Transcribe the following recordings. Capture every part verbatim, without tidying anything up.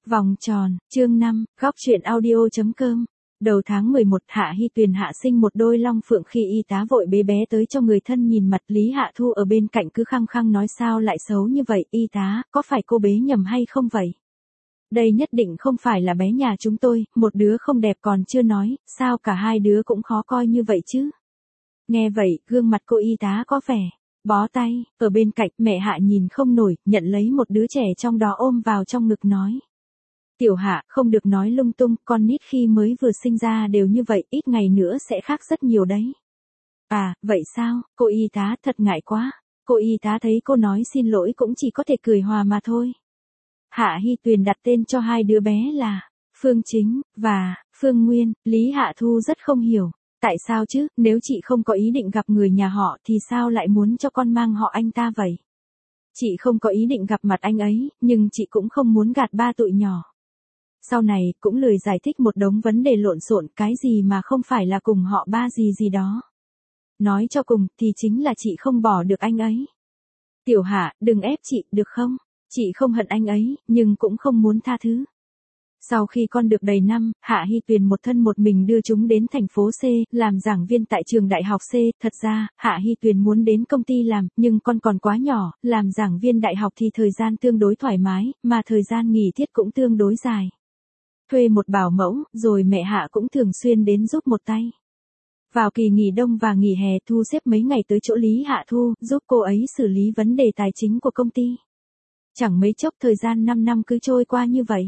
Vòng tròn, chương năm, góc truyện audio.com. Đầu tháng mười một, Hạ Hy Tuyền hạ sinh một đôi long phượng. Khi y tá vội bế bé tới cho người thân nhìn mặt, Lý Hạ Thu ở bên cạnh cứ khăng khăng nói sao lại xấu như vậy, y tá, có phải cô bế nhầm hay không vậy? Đây nhất định không phải là bé nhà chúng tôi, một đứa không đẹp còn chưa nói, sao cả hai đứa cũng khó coi như vậy chứ? Nghe vậy, gương mặt cô y tá có vẻ bó tay, ở bên cạnh mẹ Hạ nhìn không nổi, nhận lấy một đứa trẻ trong đó ôm vào trong ngực nói. Tiểu Hạ, không được nói lung tung, con nít khi mới vừa sinh ra đều như vậy, ít ngày nữa sẽ khác rất nhiều đấy. À, vậy sao, cô y tá thật ngại quá. Cô y tá thấy cô nói xin lỗi cũng chỉ có thể cười hòa mà thôi. Hạ Hy Tuyền đặt tên cho hai đứa bé là Phương Chính và Phương Nguyên. Lý Hạ Thu rất không hiểu. Tại sao chứ, nếu chị không có ý định gặp người nhà họ thì sao lại muốn cho con mang họ anh ta vậy? Chị không có ý định gặp mặt anh ấy, nhưng chị cũng không muốn gạt ba tụi nhỏ. Sau này, cũng lười giải thích một đống vấn đề lộn xộn, cái gì mà không phải là cùng họ ba gì gì đó. Nói cho cùng, thì chính là chị không bỏ được anh ấy. Tiểu Hạ, đừng ép chị, được không? Chị không hận anh ấy, nhưng cũng không muốn tha thứ. Sau khi con được đầy năm, Hạ Hy Tuyền một thân một mình đưa chúng đến thành phố C, làm giảng viên tại trường đại học C. Thật ra, Hạ Hy Tuyền muốn đến công ty làm, nhưng con còn quá nhỏ, làm giảng viên đại học thì thời gian tương đối thoải mái, mà thời gian nghỉ tiết cũng tương đối dài. Thuê một bảo mẫu, rồi mẹ Hạ cũng thường xuyên đến giúp một tay. Vào kỳ nghỉ đông và nghỉ hè, thu xếp mấy ngày tới chỗ Lý Hạ Thu, giúp cô ấy xử lý vấn đề tài chính của công ty. Chẳng mấy chốc thời gian năm năm cứ trôi qua như vậy.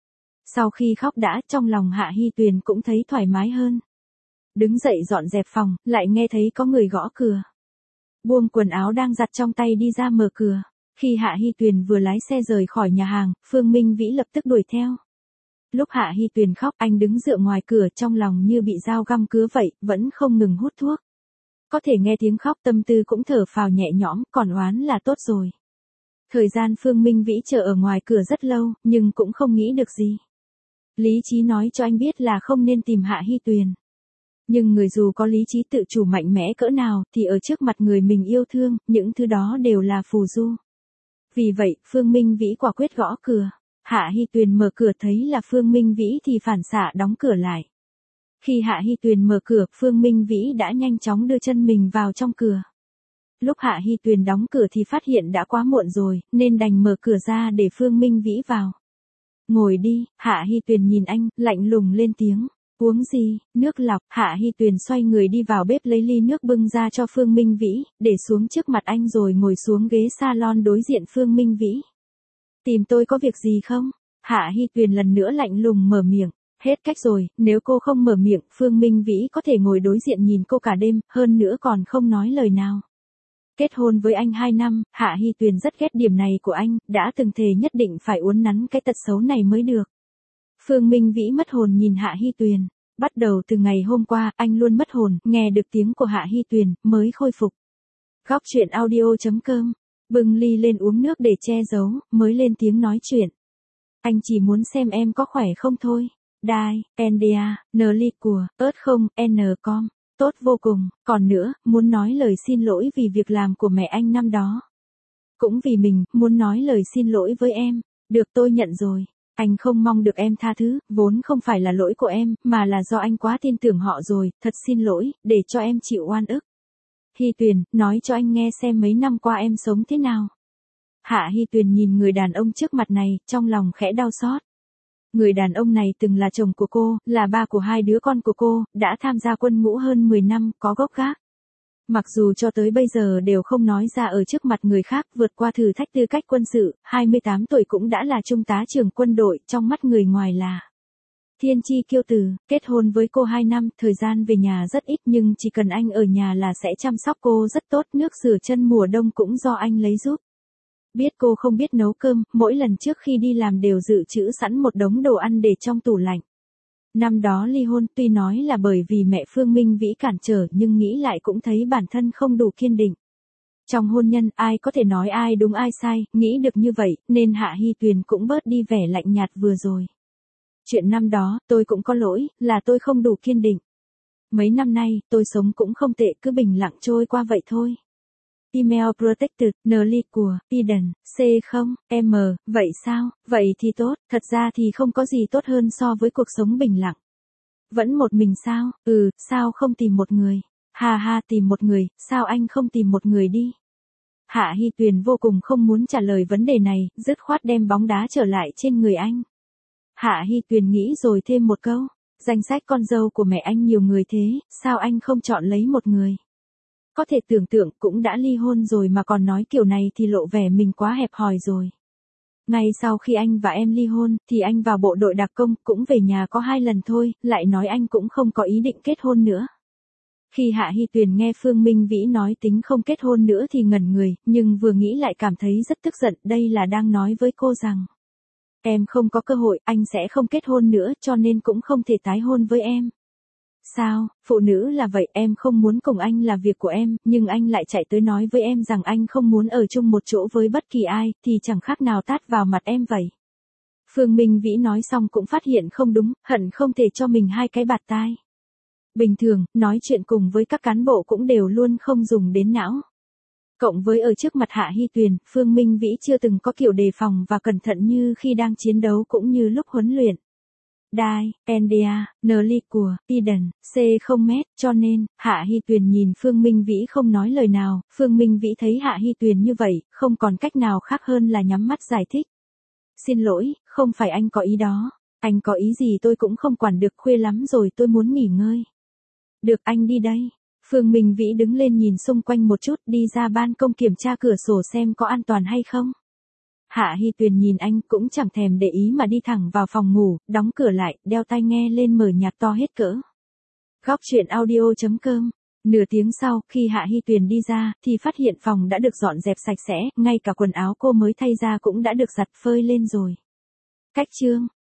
Sau khi khóc đã, trong lòng Hạ Hy Tuyền cũng thấy thoải mái hơn. Đứng dậy dọn dẹp phòng, lại nghe thấy có người gõ cửa. Buông quần áo đang giặt trong tay đi ra mở cửa. Khi Hạ Hy Tuyền vừa lái xe rời khỏi nhà hàng, Phương Minh Vĩ lập tức đuổi theo. Lúc Hạ Hy Tuyền khóc, anh đứng dựa ngoài cửa, trong lòng như bị dao găm cứa vậy, vẫn không ngừng hút thuốc. Có thể nghe tiếng khóc, tâm tư cũng thở phào nhẹ nhõm, còn oán là tốt rồi. Thời gian Phương Minh Vĩ chờ ở ngoài cửa rất lâu, nhưng cũng không nghĩ được gì. Lý trí nói cho anh biết là không nên tìm Hạ Hy Tuyền. Nhưng người dù có lý trí tự chủ mạnh mẽ cỡ nào, thì ở trước mặt người mình yêu thương, những thứ đó đều là phù du. Vì vậy, Phương Minh Vĩ quả quyết gõ cửa. Hạ Hy Tuyền mở cửa thấy là Phương Minh Vĩ thì phản xạ đóng cửa lại. Khi Hạ Hy Tuyền mở cửa, Phương Minh Vĩ đã nhanh chóng đưa chân mình vào trong cửa. Lúc Hạ Hy Tuyền đóng cửa thì phát hiện đã quá muộn rồi, nên đành mở cửa ra để Phương Minh Vĩ vào. Ngồi đi, Hạ Hy Tuyền nhìn anh, lạnh lùng lên tiếng. Uống gì, nước lọc. Hạ Hy Tuyền xoay người đi vào bếp lấy ly nước bưng ra cho Phương Minh Vĩ, để xuống trước mặt anh rồi ngồi xuống ghế salon đối diện Phương Minh Vĩ. Tìm tôi có việc gì không? Hạ Hy Tuyền lần nữa lạnh lùng mở miệng. Hết cách rồi, nếu cô không mở miệng, Phương Minh Vĩ có thể ngồi đối diện nhìn cô cả đêm, hơn nữa còn không nói lời nào. Kết hôn với anh hai năm, Hạ Hy Tuyền rất ghét điểm này của anh, đã từng thề nhất định phải uốn nắn cái tật xấu này mới được. Phương Minh Vĩ mất hồn nhìn Hạ Hy Tuyền. Bắt đầu từ ngày hôm qua, anh luôn mất hồn, nghe được tiếng của Hạ Hy Tuyền, mới khôi phục. Góc truyện audio.com. Bưng ly lên uống nước để che giấu, mới lên tiếng nói chuyện. Anh chỉ muốn xem em có khỏe không thôi. Đai, Endia, Nli của, ớt không, N com. Tốt vô cùng, còn nữa, muốn nói lời xin lỗi vì việc làm của mẹ anh năm đó. Cũng vì mình, muốn nói lời xin lỗi với em. Được, tôi nhận rồi. Anh không mong được em tha thứ, vốn không phải là lỗi của em, mà là do anh quá tin tưởng họ rồi, thật xin lỗi, để cho em chịu oan ức. Hy Tuyền, nói cho anh nghe xem mấy năm qua em sống thế nào. Hạ Hy Tuyền nhìn người đàn ông trước mặt này, trong lòng khẽ đau xót. Người đàn ông này từng là chồng của cô, là ba của hai đứa con của cô, đã tham gia quân ngũ hơn mười năm, có gốc gác. Mặc dù cho tới bây giờ đều không nói ra ở trước mặt người khác, vượt qua thử thách tư cách quân sự, hai mươi tám tuổi cũng đã là trung tá trưởng quân đội, trong mắt người ngoài là thiên chi kiêu tử. Kết hôn với cô hai năm, thời gian về nhà rất ít nhưng chỉ cần anh ở nhà là sẽ chăm sóc cô rất tốt, nước rửa chân mùa đông cũng do anh lấy giúp. Biết cô không biết nấu cơm, mỗi lần trước khi đi làm đều dự trữ sẵn một đống đồ ăn để trong tủ lạnh. Năm đó ly hôn, tuy nói là bởi vì mẹ Phương Minh Vĩ cản trở, nhưng nghĩ lại cũng thấy bản thân không đủ kiên định. Trong hôn nhân, ai có thể nói ai đúng ai sai, nghĩ được như vậy, nên Hạ Hy Tuyền cũng bớt đi vẻ lạnh nhạt vừa rồi. Chuyện năm đó, tôi cũng có lỗi, là tôi không đủ kiên định. Mấy năm nay, tôi sống cũng không tệ, cứ bình lặng trôi qua vậy thôi. Email Protected, Nli của, Eden, C không, M, vậy sao, vậy thì tốt, thật ra thì không có gì tốt hơn so với cuộc sống bình lặng. Vẫn một mình sao, ừ, sao không tìm một người, ha ha tìm một người, sao anh không tìm một người đi. Hạ Hy Tuyền vô cùng không muốn trả lời vấn đề này, dứt khoát đem bóng đá trở lại trên người anh. Hạ Hy Tuyền nghĩ rồi thêm một câu, danh sách con dâu của mẹ anh nhiều người thế, sao anh không chọn lấy một người. Có thể tưởng tượng cũng đã ly hôn rồi mà còn nói kiểu này thì lộ vẻ mình quá hẹp hòi rồi. Ngay sau khi anh và em ly hôn, thì anh vào bộ đội đặc công, cũng về nhà có hai lần thôi, lại nói anh cũng không có ý định kết hôn nữa. Khi Hạ Hy Tuyền nghe Phương Minh Vĩ nói tính không kết hôn nữa thì ngẩn người, nhưng vừa nghĩ lại cảm thấy rất tức giận, đây là đang nói với cô rằng em không có cơ hội, anh sẽ không kết hôn nữa cho nên cũng không thể tái hôn với em. Sao, phụ nữ là vậy, em không muốn cùng anh là việc của em, nhưng anh lại chạy tới nói với em rằng anh không muốn ở chung một chỗ với bất kỳ ai, thì chẳng khác nào tát vào mặt em vậy. Phương Minh Vĩ nói xong cũng phát hiện không đúng, hận không thể cho mình hai cái bạt tai. Bình thường, nói chuyện cùng với các cán bộ cũng đều luôn không dùng đến não. Cộng với ở trước mặt Hạ Hy Tuyền, Phương Minh Vĩ chưa từng có kiểu đề phòng và cẩn thận như khi đang chiến đấu cũng như lúc huấn luyện. Đai, Endia, Nli của, Eden, C không mét, cho nên, Hạ Hy Tuyền nhìn Phương Minh Vĩ không nói lời nào, Phương Minh Vĩ thấy Hạ Hy Tuyền như vậy, không còn cách nào khác hơn là nhắm mắt giải thích. Xin lỗi, không phải anh có ý đó, anh có ý gì tôi cũng không quản được, khuya lắm rồi tôi muốn nghỉ ngơi. Được, anh đi đây. Phương Minh Vĩ đứng lên nhìn xung quanh một chút, đi ra ban công kiểm tra cửa sổ xem có an toàn hay không. Hạ Hy Tuyền nhìn anh cũng chẳng thèm để ý mà đi thẳng vào phòng ngủ, đóng cửa lại, đeo tai nghe lên mở nhạc to hết cỡ. Góc truyện audio chấm com. Nửa tiếng sau, khi Hạ Hy Tuyền đi ra, thì phát hiện phòng đã được dọn dẹp sạch sẽ, ngay cả quần áo cô mới thay ra cũng đã được giặt phơi lên rồi. Cách chương